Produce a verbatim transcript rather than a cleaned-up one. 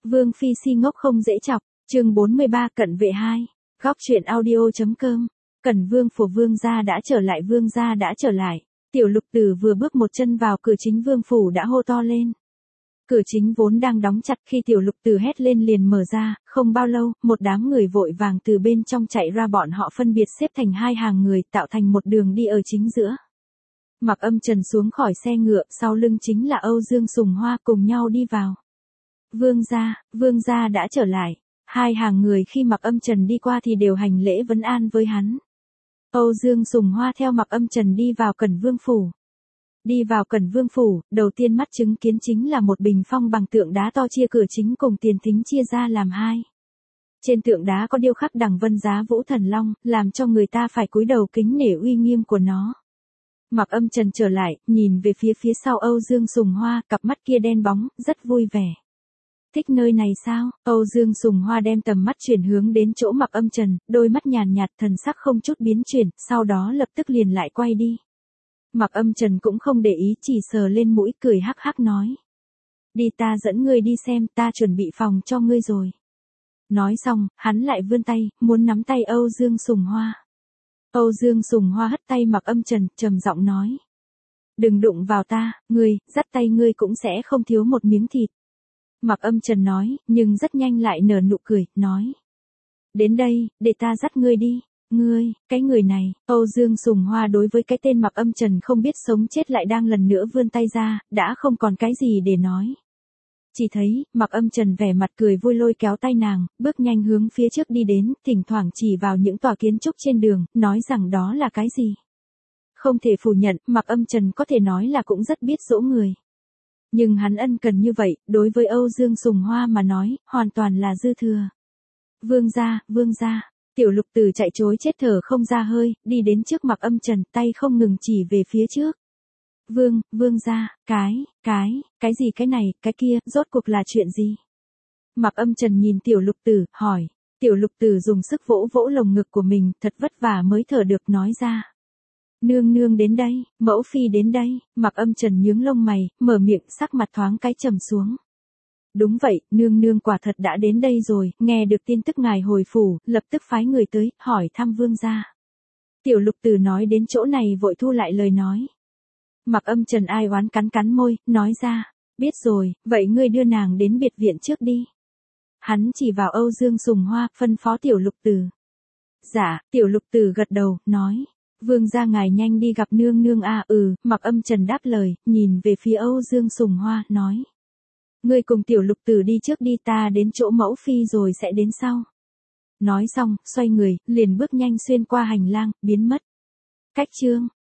Vương Phi si ngốc không dễ chọc, chương bốn mươi ba cận vệ hai, góc truyện audio.com. Cẩn Vương phủ Vương gia đã trở lại, Vương gia đã trở lại. Tiểu Lục Tử vừa bước một chân vào cửa chính Vương phủ đã hô to lên. Cửa chính vốn đang đóng chặt, khi Tiểu Lục Tử hét lên liền mở ra, không bao lâu, một đám người vội vàng từ bên trong chạy ra, bọn họ phân biệt xếp thành hai hàng người, tạo thành một đường đi ở chính giữa. Mặc Âm Trần xuống khỏi xe ngựa, sau lưng chính là Âu Dương Sùng Hoa, cùng nhau đi vào. Vương gia, Vương gia đã trở lại. Hai hàng người khi Mặc Âm Trần đi qua thì đều hành lễ vấn an với hắn. Âu Dương Sùng Hoa theo Mặc Âm Trần đi vào Cẩn Vương phủ. Đi vào Cẩn Vương phủ, đầu tiên mắt chứng kiến chính là một bình phong bằng tượng đá to, chia cửa chính cùng tiền thính chia ra làm hai. Trên tượng đá có điêu khắc đằng vân giá vũ thần long, làm cho người ta phải cúi đầu kính nể uy nghiêm của nó. Mặc Âm Trần trở lại, nhìn về phía phía sau Âu Dương Sùng Hoa, cặp mắt kia đen bóng, rất vui vẻ. Thích nơi này sao? Âu Dương Sùng Hoa đem tầm mắt chuyển hướng đến chỗ Mặc Âm Trần, đôi mắt nhàn nhạt, thần sắc không chút biến chuyển, sau đó lập tức liền lại quay đi. Mặc Âm Trần cũng không để ý, chỉ sờ lên mũi cười hắc hắc nói. Đi, ta dẫn ngươi đi xem, ta chuẩn bị phòng cho ngươi rồi. Nói xong, hắn lại vươn tay, muốn nắm tay Âu Dương Sùng Hoa. Âu Dương Sùng Hoa hất tay Mặc Âm Trần, trầm giọng nói. Đừng đụng vào ta, ngươi, dắt tay ngươi cũng sẽ không thiếu một miếng thịt. Mặc Âm Trần nói, nhưng rất nhanh lại nở nụ cười, nói. Đến đây, để ta dắt ngươi đi. Ngươi, cái người này, Âu Dương Sùng Hoa đối với cái tên Mặc Âm Trần không biết sống chết lại đang lần nữa vươn tay ra, đã không còn cái gì để nói. Chỉ thấy, Mặc Âm Trần vẻ mặt cười vui lôi kéo tay nàng, bước nhanh hướng phía trước đi đến, thỉnh thoảng chỉ vào những tòa kiến trúc trên đường, nói rằng đó là cái gì. Không thể phủ nhận, Mặc Âm Trần có thể nói là cũng rất biết dỗ người. Nhưng hắn ân cần như vậy, đối với Âu Dương Sùng Hoa mà nói, hoàn toàn là dư thừa. Vương gia, Vương gia. Tiểu Lục Tử chạy trối chết thở không ra hơi, đi đến trước Mặc Âm Trần, tay không ngừng chỉ về phía trước. Vương, Vương gia, cái, cái, cái gì cái này, cái kia, rốt cuộc là chuyện gì? Mặc Âm Trần nhìn Tiểu Lục Tử, hỏi. Tiểu Lục Tử dùng sức vỗ vỗ lồng ngực của mình, thật vất vả mới thở được nói ra. Nương nương đến đây, mẫu phi đến đây. Mặc Âm Trần nhướng lông mày, mở miệng, sắc mặt thoáng cái trầm xuống. Đúng vậy, nương nương quả thật đã đến đây rồi, nghe được tin tức ngài hồi phủ, lập tức phái người tới, hỏi thăm Vương gia. Tiểu Lục Tử nói đến chỗ này vội thu lại lời nói. Mặc Âm Trần ai oán cắn cắn môi, nói ra, biết rồi, vậy ngươi đưa nàng đến biệt viện trước đi. Hắn chỉ vào Âu Dương Sùng Hoa, phân phó Tiểu Lục Tử. Dạ, Tiểu Lục Tử gật đầu, nói. Vương gia ngài nhanh đi gặp nương nương a. À, ừ, Mặc Âm Trần đáp lời, nhìn về phía Âu Dương Sùng Hoa, nói. Ngươi cùng Tiểu Lục Tử đi trước đi, ta đến chỗ mẫu phi rồi sẽ đến sau. Nói xong, xoay người, liền bước nhanh xuyên qua hành lang, biến mất. Cách chương